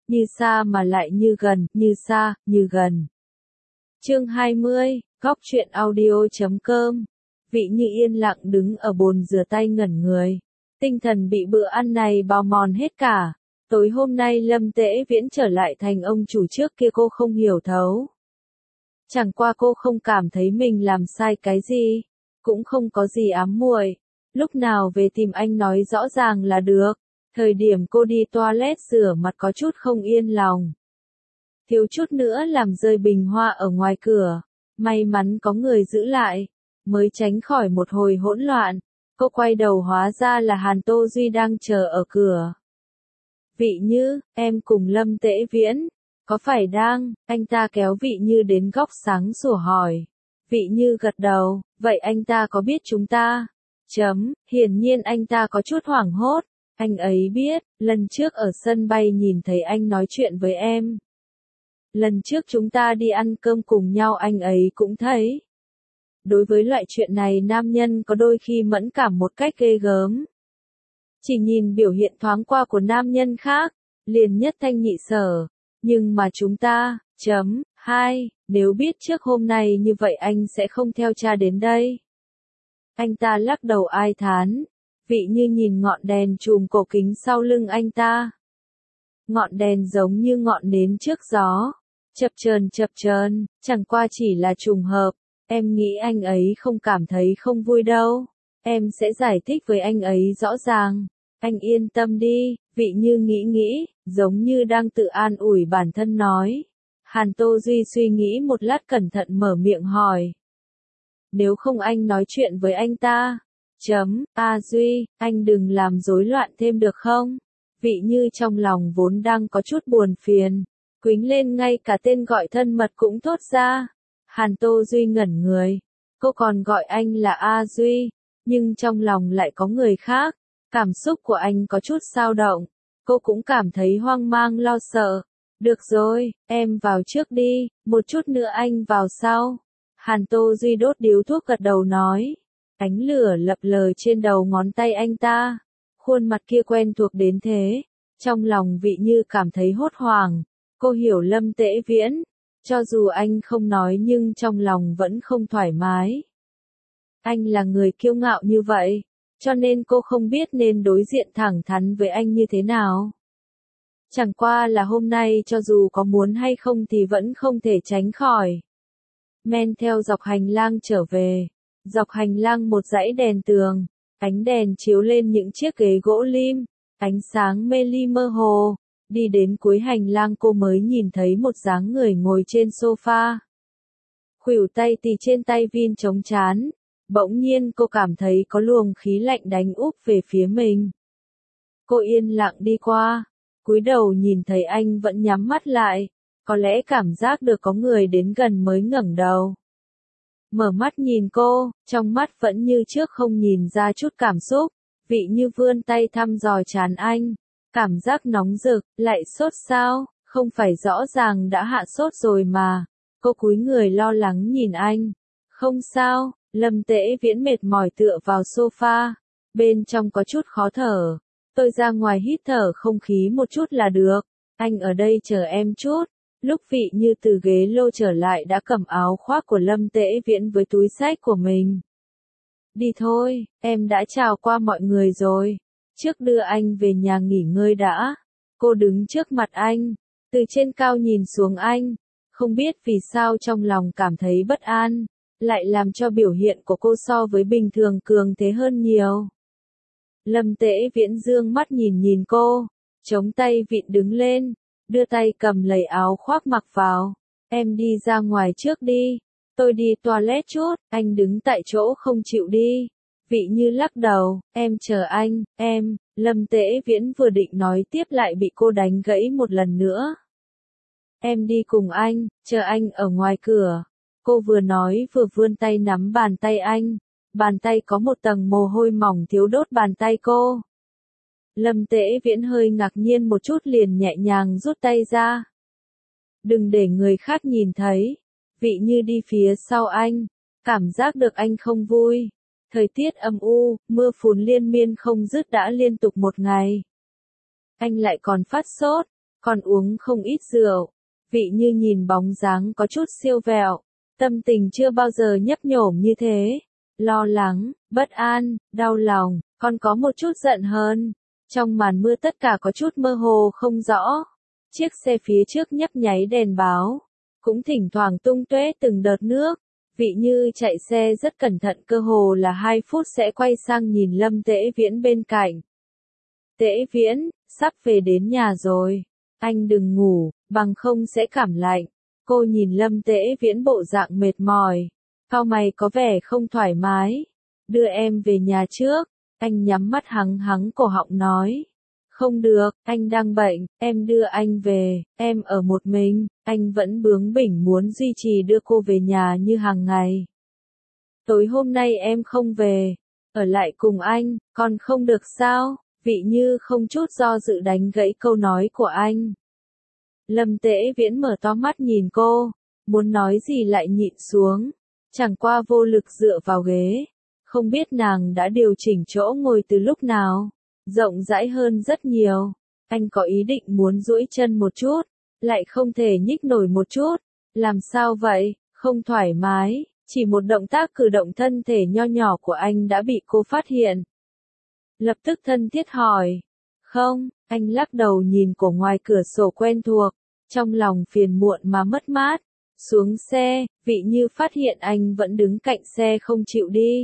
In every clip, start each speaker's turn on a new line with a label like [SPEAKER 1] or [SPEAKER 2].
[SPEAKER 1] như xa mà lại như gần, như xa, như gần. Chương 20, góc truyện audio.com. Vị Như yên lặng đứng ở bồn rửa tay ngẩn người. Tinh thần bị bữa ăn này bào mòn hết cả. Tối hôm nay Lâm Tễ Viễn trở lại thành ông chủ trước kia cô không hiểu thấu. Chẳng qua cô không cảm thấy mình làm sai cái gì, cũng không có gì ám muội. Lúc nào về tìm anh nói rõ ràng là được. Thời điểm cô đi toilet rửa mặt có chút không yên lòng. Thiếu chút nữa làm rơi bình hoa ở ngoài cửa. May mắn có người giữ lại, mới tránh khỏi một hồi hỗn loạn. Cô quay đầu hóa ra là Hàn Tô Duy đang chờ ở cửa. Vị Như, em cùng Lâm Tễ Viễn, có phải đang, anh ta kéo Vị Như đến góc sáng sủa hỏi. Vị Như gật đầu, vậy anh ta có biết chúng ta? Hiển nhiên anh ta có chút hoảng hốt, anh ấy biết, lần trước ở sân bay nhìn thấy anh nói chuyện với em. Lần trước chúng ta đi ăn cơm cùng nhau anh ấy cũng thấy. Đối với loại chuyện này nam nhân có đôi khi mẫn cảm một cách ghê gớm. Chỉ nhìn biểu hiện thoáng qua của nam nhân khác, liền nhất thanh nhị sở. Nhưng mà chúng ta, nếu biết trước hôm nay như vậy anh sẽ không theo cha đến đây. Anh ta lắc đầu ai thán. Vị Như nhìn ngọn đèn chùm cổ kính sau lưng anh ta. Ngọn đèn giống như ngọn nến trước gió. Chập chờn, chẳng qua chỉ là trùng hợp. Em nghĩ anh ấy không cảm thấy không vui đâu. Em sẽ giải thích với anh ấy rõ ràng. Anh yên tâm đi, Vị Như nghĩ, giống như đang tự an ủi bản thân nói. Hàn Tô Duy suy nghĩ một lát cẩn thận mở miệng hỏi. Nếu không anh nói chuyện với anh ta. Duy, anh đừng làm rối loạn thêm được không? Vị Như trong lòng vốn đang có chút buồn phiền. Quýnh lên ngay cả tên gọi thân mật cũng thốt ra. Hàn Tô Duy ngẩn người. Cô còn gọi anh là A Duy, nhưng trong lòng lại có người khác. Cảm xúc của anh có chút dao động. Cô cũng cảm thấy hoang mang lo sợ. Được rồi, em vào trước đi, một chút nữa anh vào sau. Hàn Tô Duy đốt điếu thuốc gật đầu nói. Ánh lửa lập lờ trên đầu ngón tay anh ta. Khuôn mặt kia quen thuộc đến thế. Trong lòng Vị Như cảm thấy hốt hoảng. Cô hiểu Lâm Tễ Viễn. Cho dù anh không nói nhưng trong lòng vẫn không thoải mái. Anh là người kiêu ngạo như vậy. Cho nên cô không biết nên đối diện thẳng thắn với anh như thế nào. Chẳng qua là hôm nay cho dù có muốn hay không thì vẫn không thể tránh khỏi. Men theo dọc hành lang trở về. Dọc hành lang một dãy đèn tường. Ánh đèn chiếu lên những chiếc ghế gỗ lim. Ánh sáng mê ly mơ hồ. Đi đến cuối hành lang cô mới nhìn thấy một dáng người ngồi trên sofa. Khuỷu tay tì trên tay vin chống trán. Bỗng nhiên cô cảm thấy có luồng khí lạnh đánh úp về phía mình. Cô yên lặng đi qua. Cúi đầu nhìn thấy anh vẫn nhắm mắt lại. Có lẽ cảm giác được có người đến gần mới ngẩng đầu. Mở mắt nhìn cô, trong mắt vẫn như trước không nhìn ra chút cảm xúc. Vị Như vươn tay thăm dò trán anh. Cảm giác nóng rực, lại sốt sao, không phải rõ ràng đã hạ sốt rồi mà. Cô cúi người lo lắng nhìn anh. Không sao, Lâm Tễ Viễn mệt mỏi tựa vào sofa. Bên trong có chút khó thở. Tôi ra ngoài hít thở không khí một chút là được. Anh ở đây chờ em chút. Lúc Vị Như từ ghế lô trở lại đã cầm áo khoác của Lâm Tễ Viễn với túi xách của mình. Đi thôi, em đã chào qua mọi người rồi. Trước đưa anh về nhà nghỉ ngơi đã. Cô đứng trước mặt anh, từ trên cao nhìn xuống anh. Không biết vì sao trong lòng cảm thấy bất an, lại làm cho biểu hiện của cô so với bình thường cường thế hơn nhiều. Lâm Tễ Viễn dương mắt nhìn cô, chống tay vịn đứng lên, đưa tay cầm lấy áo khoác mặc vào. Em đi ra ngoài trước đi, tôi đi toilet chút, anh đứng tại chỗ không chịu đi. Vị Như lắc đầu, em chờ anh, em. Lâm Tễ Viễn vừa định nói tiếp lại bị cô đánh gãy một lần nữa. Em đi cùng anh, chờ anh ở ngoài cửa. Cô vừa nói vừa vươn tay nắm bàn tay anh. Bàn tay có một tầng mồ hôi mỏng thiếu đốt bàn tay cô. Lâm Tễ Viễn hơi ngạc nhiên một chút liền nhẹ nhàng rút tay ra. Đừng để người khác nhìn thấy. Vị Như đi phía sau anh, cảm giác được anh không vui. Thời tiết âm u, mưa phùn liên miên không dứt đã liên tục một ngày. Anh lại còn phát sốt, còn uống không ít rượu. Vị Như nhìn bóng dáng có chút siêu vẹo, tâm tình chưa bao giờ nhấp nhổm như thế. Lo lắng, bất an, đau lòng, còn có một chút giận hơn. Trong màn mưa tất cả có chút mơ hồ không rõ. Chiếc xe phía trước nhấp nháy đèn báo, cũng thỉnh thoảng tung tóe từng đợt nước. Vị Như chạy xe rất cẩn thận, cơ hồ là 2 phút sẽ quay sang nhìn Lâm Tễ Viễn bên cạnh. Tễ Viễn, sắp về đến nhà rồi. Anh đừng ngủ, bằng không sẽ cảm lạnh. Cô nhìn Lâm Tễ Viễn bộ dạng mệt mỏi. Cau mày có vẻ không thoải mái. Đưa em về nhà trước. Anh nhắm mắt hắng hắng cổ họng nói. Không được, anh đang bệnh, em đưa anh về, em ở một mình. Anh vẫn bướng bỉnh muốn duy trì đưa cô về nhà như hàng ngày. Tối hôm nay em không về, ở lại cùng anh, còn không được sao? Vị Như không chút do dự đánh gãy câu nói của anh. Lâm Tễ Viễn mở to mắt nhìn cô, muốn nói gì lại nhịn xuống, chẳng qua vô lực dựa vào ghế. Không biết nàng đã điều chỉnh chỗ ngồi từ lúc nào, rộng rãi hơn rất nhiều. Anh có ý định muốn duỗi chân một chút, lại không thể nhích nổi một chút. Làm sao vậy? Không thoải mái. Chỉ một động tác cử động thân thể nho nhỏ của anh đã bị cô phát hiện. Lập tức thân thiết hỏi. Không, anh lắc đầu nhìn cổ ngoài cửa sổ quen thuộc, trong lòng phiền muộn mà mất mát. Xuống xe, Vị Như phát hiện anh vẫn đứng cạnh xe không chịu đi.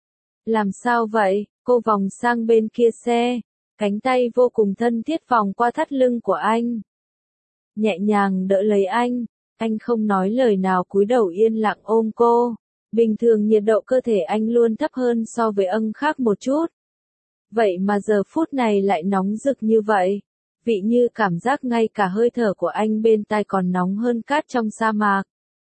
[SPEAKER 1] Làm sao vậy? Cô vòng sang bên kia xe, cánh tay vô cùng thân thiết vòng qua thắt lưng của anh. Nhẹ nhàng đỡ lấy anh không nói lời nào cúi đầu yên lặng ôm cô. Bình thường nhiệt độ cơ thể anh luôn thấp hơn so với khác một chút. Vậy mà giờ phút này lại nóng rực như vậy. Vị Như cảm giác ngay cả hơi thở của anh bên tai còn nóng hơn cát trong sa mạc.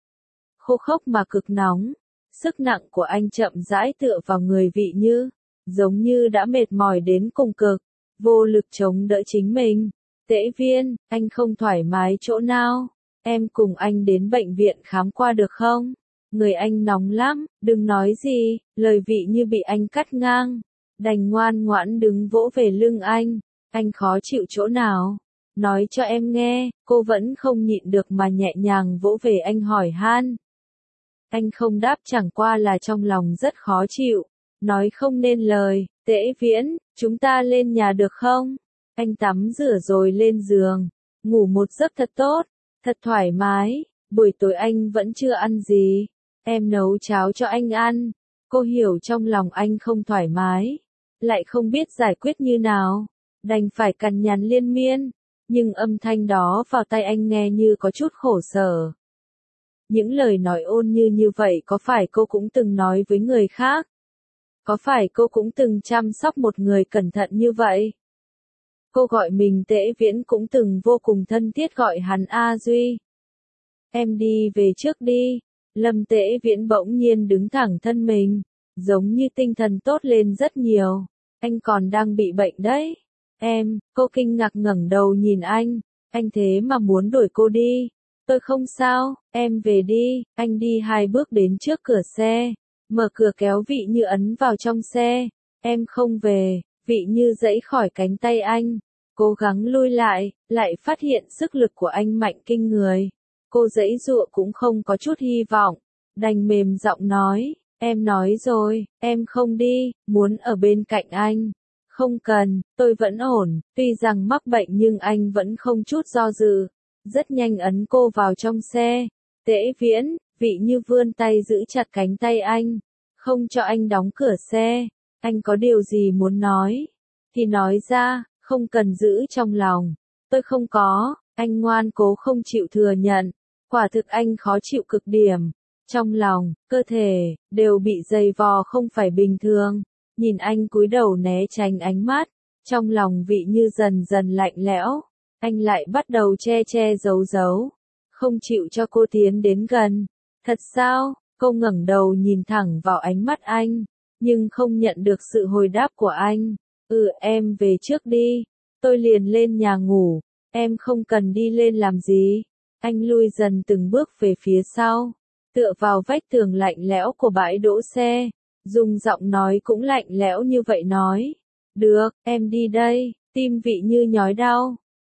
[SPEAKER 1] Khô khốc mà cực nóng. Sức nặng của anh chậm rãi tựa vào người Vị Như, giống như đã mệt mỏi đến cùng cực, vô lực chống đỡ chính mình. Tễ Viên, anh không thoải mái chỗ nào? Em cùng anh đến bệnh viện khám qua được không? Người anh nóng lắm, đừng nói gì. Lời Vị Như bị anh cắt ngang, đành ngoan ngoãn đứng vỗ về lưng anh. Anh khó chịu chỗ nào? Nói cho em nghe. Cô vẫn không nhịn được mà nhẹ nhàng vỗ về anh hỏi han. Anh không đáp, chẳng qua là trong lòng rất khó chịu, nói không nên lời. Tễ Viễn, chúng ta lên nhà được không? Anh tắm rửa rồi lên giường, ngủ một giấc thật tốt, thật thoải mái. Buổi tối anh vẫn chưa ăn gì, em nấu cháo cho anh ăn. Cô hiểu trong lòng anh không thoải mái, lại không biết giải quyết như nào, đành phải cằn nhằn liên miên, nhưng âm thanh đó vào tai anh nghe như có chút khổ sở. Những lời nói ôn như vậy có phải cô cũng từng nói với người khác? Có phải cô cũng từng chăm sóc một người cẩn thận như vậy? Cô gọi mình Tễ Viễn cũng từng vô cùng thân thiết gọi hắn A Duy. Em đi về trước đi. Lâm Tễ Viễn bỗng nhiên đứng thẳng thân mình, giống như tinh thần tốt lên rất nhiều. Anh còn đang bị bệnh đấy. Cô kinh ngạc ngẩng đầu nhìn anh thế mà muốn đuổi cô đi. Tôi không sao, em về đi. Anh đi 2 bước đến trước cửa xe, mở cửa kéo Vị Như ấn vào trong xe. Em không về. Vị Như giãy khỏi cánh tay anh, cố gắng lui lại phát hiện sức lực của anh mạnh kinh người. Cô giãy giụa cũng không có chút hy vọng, đành mềm giọng nói, em nói rồi, em không đi, muốn ở bên cạnh anh. Không cần, tôi vẫn ổn. Tuy rằng mắc bệnh nhưng anh vẫn không chút do dự, rất nhanh ấn cô vào trong xe. Tễ Viễn, Vị Như vươn tay giữ chặt cánh tay anh, không cho anh đóng cửa xe. Anh có điều gì muốn nói thì nói ra, không cần giữ trong lòng. Tôi không có. Anh ngoan cố không chịu thừa nhận. Quả thực anh khó chịu cực điểm. Trong lòng, cơ thể đều bị dày vò không phải bình thường. Nhìn anh cúi đầu né tránh ánh mắt, trong lòng Vị Như dần dần lạnh lẽo. Anh lại bắt đầu che giấu, không chịu cho cô tiến đến gần. Thật sao? Cô ngẩng đầu nhìn thẳng vào ánh mắt anh, nhưng không nhận được sự hồi đáp của anh. Em về trước đi, tôi liền lên nhà ngủ, em không cần đi lên làm gì. Anh lui dần từng bước về phía sau, tựa vào vách tường lạnh lẽo của bãi đỗ xe, dùng giọng nói cũng lạnh lẽo như vậy nói. Được, em đi đây. Tim Vị Như nhói đau,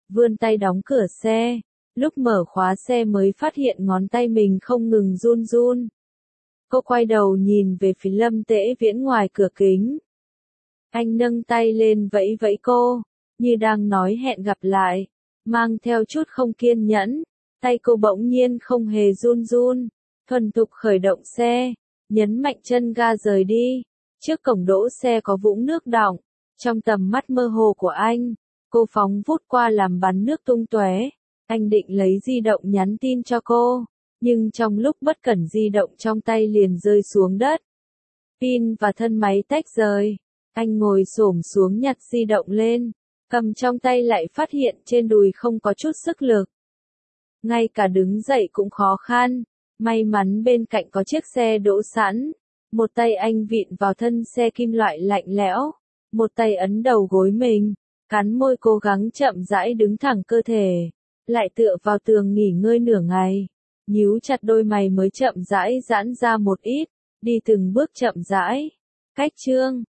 [SPEAKER 1] vươn tay đóng cửa xe. Lúc mở khóa xe mới phát hiện ngón tay mình không ngừng run run. Cô quay đầu nhìn về phía Lâm Tễ Viễn ngoài cửa kính. Anh nâng tay lên vẫy vẫy cô, như đang nói hẹn gặp lại, mang theo chút không kiên nhẫn. Tay cô bỗng nhiên không hề run run, thuần thục khởi động xe, nhấn mạnh chân ga rời đi. Trước cổng đỗ xe có vũng nước đọng, trong tầm mắt mơ hồ của anh, cô phóng vút qua làm bắn nước tung tóe. Anh định lấy di động nhắn tin cho cô, nhưng trong lúc bất cẩn di động trong tay liền rơi xuống đất. Pin và thân máy tách rời, anh ngồi xổm xuống nhặt di động lên, cầm trong tay lại phát hiện trên đùi không có chút sức lực. Ngay cả đứng dậy cũng khó khăn, may mắn bên cạnh có chiếc xe đỗ sẵn. Một tay anh vịn vào thân xe kim loại lạnh lẽo, một tay ấn đầu gối mình, cắn môi cố gắng chậm rãi đứng thẳng cơ thể, lại tựa vào tường nghỉ ngơi nửa ngày, nhíu chặt đôi mày mới chậm rãi giãn ra một ít, đi từng bước chậm rãi. Cách chương